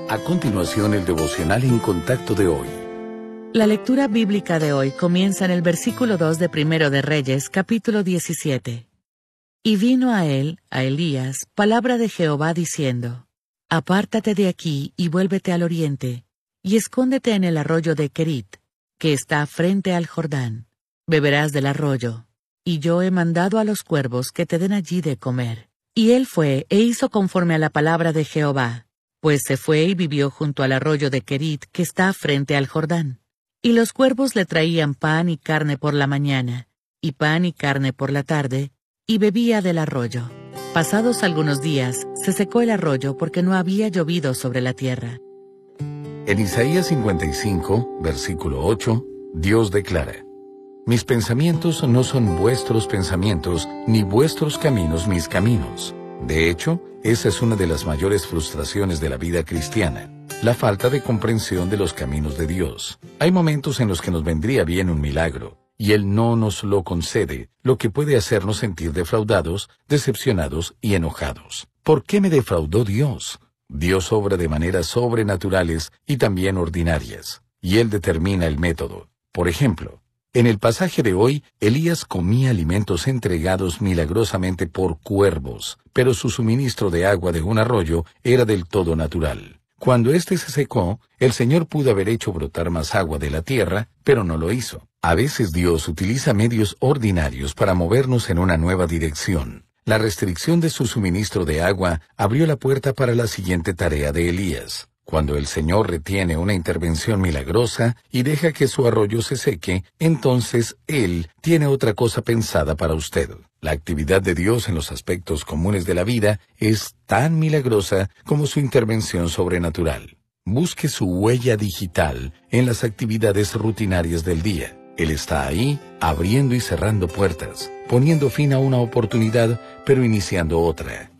A continuación, el devocional en contacto de hoy. La lectura bíblica de hoy comienza en el versículo 2 de Primero de Reyes, capítulo 17. Y vino a él, a Elías, palabra de Jehová diciendo: Apártate de aquí y vuélvete al oriente, y escóndete en el arroyo de Querit, que está frente al Jordán. Beberás del arroyo, y yo he mandado a los cuervos que te den allí de comer. Y él fue e hizo conforme a la palabra de Jehová, pues se fue y vivió junto al arroyo de Querit, que está frente al Jordán. Y los cuervos le traían pan y carne por la mañana, y pan y carne por la tarde, y bebía del arroyo. Pasados algunos días, se secó el arroyo porque no había llovido sobre la tierra. En Isaías 55, versículo 8, Dios declara: Mis pensamientos no son vuestros pensamientos, ni vuestros caminos mis caminos. De hecho, esa es una de las mayores frustraciones de la vida cristiana, la falta de comprensión de los caminos de Dios. Hay momentos en los que nos vendría bien un milagro, y Él no nos lo concede, lo que puede hacernos sentir defraudados, decepcionados y enojados. ¿Por qué me defraudó Dios? Dios obra de maneras sobrenaturales y también ordinarias, y Él determina el método. Por ejemplo, en el pasaje de hoy, Elías comía alimentos entregados milagrosamente por cuervos, pero su suministro de agua de un arroyo era del todo natural. Cuando éste se secó, el Señor pudo haber hecho brotar más agua de la tierra, pero no lo hizo. A veces Dios utiliza medios ordinarios para movernos en una nueva dirección. La restricción de su suministro de agua abrió la puerta para la siguiente tarea de Elías. Cuando el Señor retiene una intervención milagrosa y deja que su arroyo se seque, entonces Él tiene otra cosa pensada para usted. La actividad de Dios en los aspectos comunes de la vida es tan milagrosa como su intervención sobrenatural. Busque su huella digital en las actividades rutinarias del día. Él está ahí, abriendo y cerrando puertas, poniendo fin a una oportunidad, pero iniciando otra.